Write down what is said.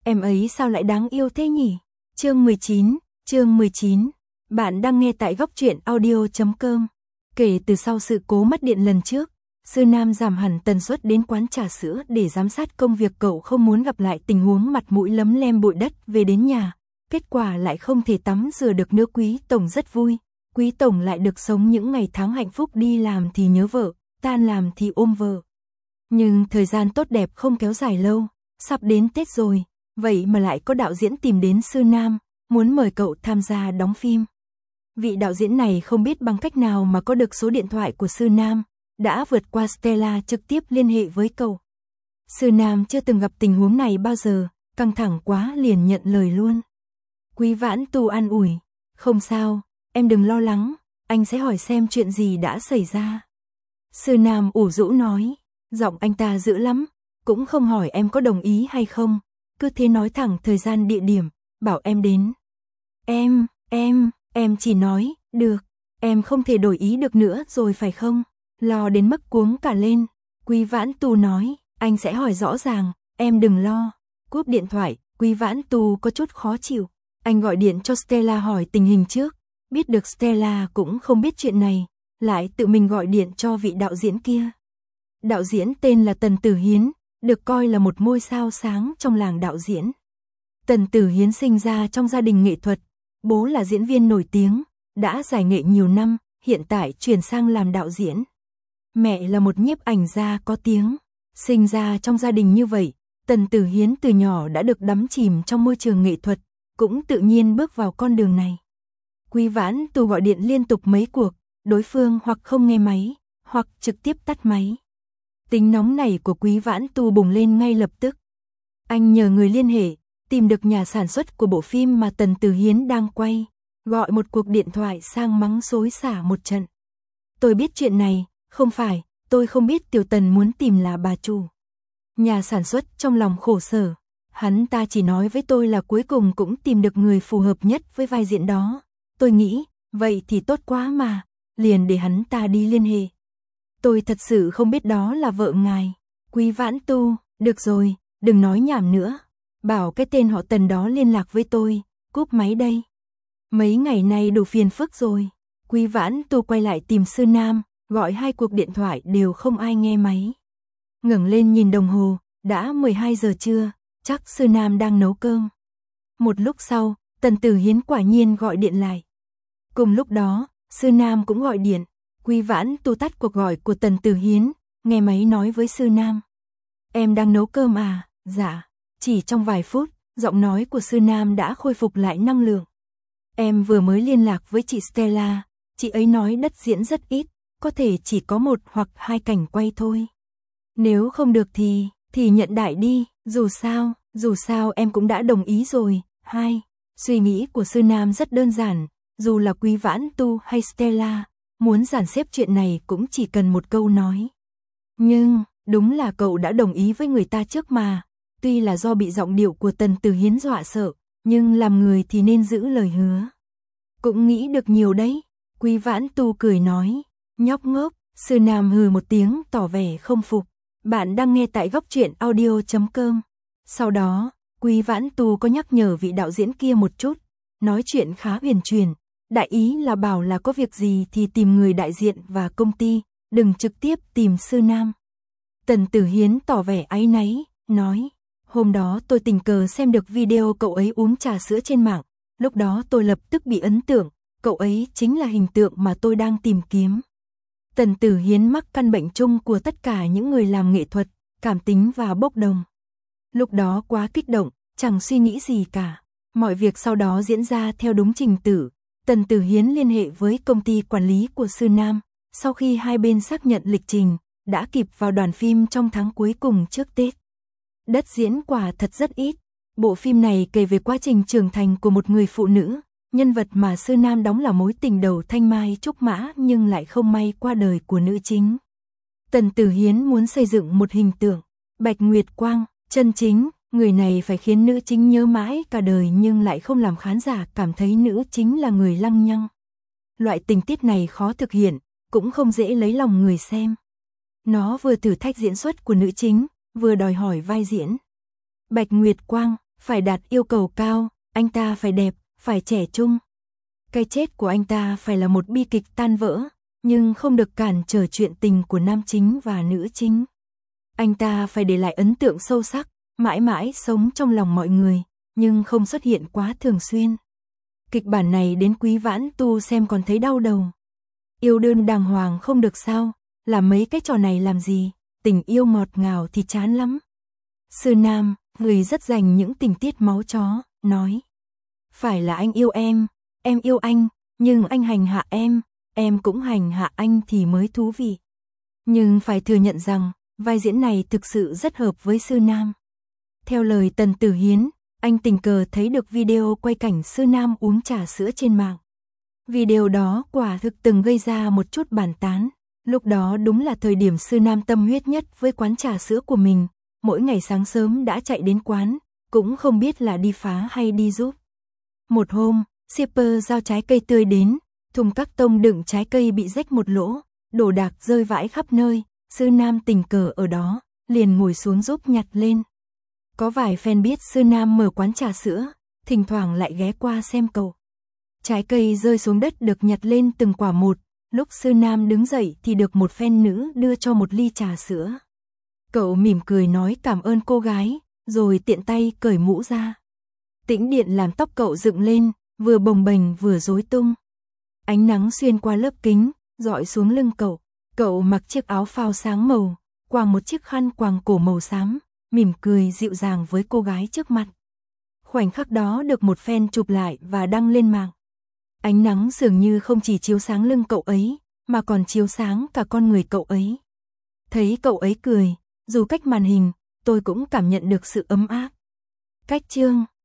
Em ấy sao lại đáng yêu thế nhỉ? Chương 19. Bạn đang nghe tại góc truyện audio.com. Kể từ sau sự cố mất điện lần trước, Sư Nam giảm hẳn tần suất đến quán trà sữa để giám sát công việc. Cậu không muốn gặp lại tình huống mặt mũi lấm lem bụi đất về đến nhà. Kết quả lại không thể tắm rửa được nữa. Quý Tổng rất vui. Quý Tổng lại được sống những ngày tháng hạnh phúc, đi làm thì nhớ vợ, tan làm thì ôm vợ. Nhưng thời gian tốt đẹp không kéo dài lâu, sắp đến Tết rồi, vậy mà lại có đạo diễn tìm đến Sư Nam, muốn mời cậu tham gia đóng phim. Vị đạo diễn này không biết bằng cách nào mà có được số điện thoại của Sư Nam, đã vượt qua Stella trực tiếp liên hệ với cậu. Sư Nam chưa từng gặp tình huống này bao giờ, căng thẳng quá liền nhận lời luôn. Quý Vãn Tu an ủi, không sao, em đừng lo lắng, anh sẽ hỏi xem chuyện gì đã xảy ra. Sư Nam ủ rũ nói, giọng anh ta dữ lắm, cũng không hỏi em có đồng ý hay không, cứ thế nói thẳng thời gian địa điểm, bảo em đến. Em chỉ nói, được, em không thể đổi ý được nữa rồi phải không? Lo đến mức cuống cả lên. Quý Vãn Tu nói, anh sẽ hỏi rõ ràng, em đừng lo. Cúp điện thoại, Quý Vãn Tu có chút khó chịu. Anh gọi điện cho Stella hỏi tình hình trước, biết được Stella cũng không biết chuyện này, lại tự mình gọi điện cho vị đạo diễn kia. Đạo diễn tên là Tần Tử Hiến, được coi là một ngôi sao sáng trong làng đạo diễn. Tần Tử Hiến sinh ra trong gia đình nghệ thuật, bố là diễn viên nổi tiếng, đã giải nghệ nhiều năm, hiện tại chuyển sang làm đạo diễn. Mẹ là một nhiếp ảnh gia có tiếng. Sinh ra trong gia đình như vậy, Tần Tử Hiến từ nhỏ đã được đắm chìm trong môi trường nghệ thuật, cũng tự nhiên bước vào con đường này. Quý Vãn Tu gọi điện liên tục mấy cuộc, đối phương hoặc không nghe máy, hoặc trực tiếp tắt máy. Tính nóng này của Quý Vãn Tu bùng lên ngay lập tức. Anh nhờ người liên hệ, tìm được nhà sản xuất của bộ phim mà Tần Tử Hiến đang quay, gọi một cuộc điện thoại sang mắng xối xả một trận. Tôi biết chuyện này, không phải, tôi không biết Tiểu Tần muốn tìm là bà chủ. Nhà sản xuất trong lòng khổ sở, hắn ta chỉ nói với tôi là cuối cùng cũng tìm được người phù hợp nhất với vai diễn đó. Tôi nghĩ, vậy thì tốt quá mà, liền để hắn ta đi liên hệ. Tôi thật sự không biết đó là vợ ngài. Quý Vãn Tu, được rồi, đừng nói nhảm nữa. Bảo cái tên họ Tần đó liên lạc với tôi, cúp máy đây. Mấy ngày nay đủ phiền phức rồi. Quý Vãn Tu quay lại tìm Sư Nam, gọi 2 cuộc điện thoại đều không ai nghe máy. Ngẩng lên nhìn đồng hồ, đã 12 giờ trưa, chắc Sư Nam đang nấu cơm. Một lúc sau, Tần Tử Hiến quả nhiên gọi điện lại. Cùng lúc đó, Sư Nam cũng gọi điện. Quý Vãn Tu tắt cuộc gọi của Tần Tử Hiến, nghe máy nói với Sư Nam. Em đang nấu cơm à? Dạ. Chỉ trong vài phút, giọng nói của Sư Nam đã khôi phục lại năng lượng. Em vừa mới liên lạc với chị Stella, chị ấy nói đất diễn rất ít, có thể chỉ có 1 hoặc 2 cảnh quay thôi. Nếu không được thì nhận đại đi, dù sao em cũng đã đồng ý rồi. Suy nghĩ của Sư Nam rất đơn giản, dù là Quý Vãn Tu hay Stella, muốn dàn xếp chuyện này cũng chỉ cần một câu nói. Nhưng, đúng là cậu đã đồng ý với người ta trước mà, tuy là do bị giọng điệu của Tần Tử Hiến dọa sợ, nhưng làm người thì nên giữ lời hứa. Cũng nghĩ được nhiều đấy, Quý Vãn Tu cười nói, nhóc ngốc. Sư Nam hừ một tiếng tỏ vẻ không phục. Bạn đang nghe tại góc truyện audio.com. Sau đó, Quý Vãn Tu có nhắc nhở vị đạo diễn kia một chút, nói chuyện khá huyền truyền, đại ý là bảo là có việc gì thì tìm người đại diện và công ty, đừng trực tiếp tìm Sư Nam. Tần Tử Hiến tỏ vẻ áy náy, nói, hôm đó tôi tình cờ xem được video cậu ấy uống trà sữa trên mạng, lúc đó tôi lập tức bị ấn tượng, cậu ấy chính là hình tượng mà tôi đang tìm kiếm. Tần Tử Hiến mắc căn bệnh chung của tất cả những người làm nghệ thuật, cảm tính và bốc đồng. Lúc đó quá kích động, chẳng suy nghĩ gì cả. Mọi việc sau đó diễn ra theo đúng trình tự. Tần Tử Hiến liên hệ với công ty quản lý của Sư Nam, sau khi hai bên xác nhận lịch trình, đã kịp vào đoàn phim trong tháng cuối cùng trước Tết. Đất diễn quả thật rất ít. Bộ phim này kể về quá trình trưởng thành của một người phụ nữ, nhân vật mà Sư Nam đóng là mối tình đầu thanh mai trúc mã nhưng lại không may qua đời của nữ chính. Tần Tử Hiến muốn xây dựng một hình tượng Bạch Nguyệt Quang, chân chính, người này phải khiến nữ chính nhớ mãi cả đời nhưng lại không làm khán giả cảm thấy nữ chính là người lăng nhăng. Loại tình tiết này khó thực hiện, cũng không dễ lấy lòng người xem. Nó vừa thử thách diễn xuất của nữ chính, vừa đòi hỏi vai diễn. Bạch Nguyệt Quang, Phải đạt yêu cầu cao, anh ta phải đẹp, phải trẻ trung. Cái chết của anh ta phải là một bi kịch tan vỡ, nhưng không được cản trở chuyện tình của nam chính và nữ chính. Anh ta phải để lại ấn tượng sâu sắc, mãi mãi sống trong lòng mọi người, nhưng không xuất hiện quá thường xuyên. Kịch bản này đến Quý Vãn Tu xem còn thấy đau đầu. Yêu đương đàng hoàng không được sao, làm mấy cái trò này làm gì, tình yêu ngọt ngào thì chán lắm. Sư Nam, người rất dành những tình tiết máu chó, nói. Phải là anh yêu em yêu anh, nhưng anh hành hạ em cũng hành hạ anh thì mới thú vị. Nhưng phải thừa nhận rằng, vai diễn này thực sự rất hợp với Sư Nam. Theo lời Tần Tử Hiến, anh tình cờ thấy được video quay cảnh Sư Nam uống trà sữa trên mạng. Video đó quả thực từng gây ra một chút bàn tán. Lúc đó đúng là thời điểm Sư Nam tâm huyết nhất với quán trà sữa của mình. Mỗi ngày sáng sớm đã chạy đến quán, cũng không biết là đi phá hay đi giúp. Một hôm, shipper giao trái cây tươi đến, thùng các tông đựng trái cây bị rách một lỗ, đồ đạc rơi vãi khắp nơi. Sư Nam tình cờ ở đó, liền ngồi xuống giúp nhặt lên. Có vài fan biết Sư Nam mở quán trà sữa, thỉnh thoảng lại ghé qua xem cậu. Trái cây rơi xuống đất được nhặt lên từng quả một, lúc Sư Nam đứng dậy thì được một fan nữ đưa cho một ly trà sữa. Cậu mỉm cười nói cảm ơn cô gái, rồi tiện tay cởi mũ ra. Tĩnh điện làm tóc cậu dựng lên, vừa bồng bềnh vừa rối tung. Ánh nắng xuyên qua lớp kính, rọi xuống lưng cậu. Cậu mặc chiếc áo phao sáng màu, quàng một chiếc khăn quàng cổ màu xám, mỉm cười dịu dàng với cô gái trước mặt. Khoảnh khắc đó được một fan chụp lại và đăng lên mạng. Ánh nắng dường như không chỉ chiếu sáng lưng cậu ấy, mà còn chiếu sáng cả con người cậu ấy. Thấy cậu ấy cười, dù cách màn hình, tôi cũng cảm nhận được sự ấm áp. Cách chương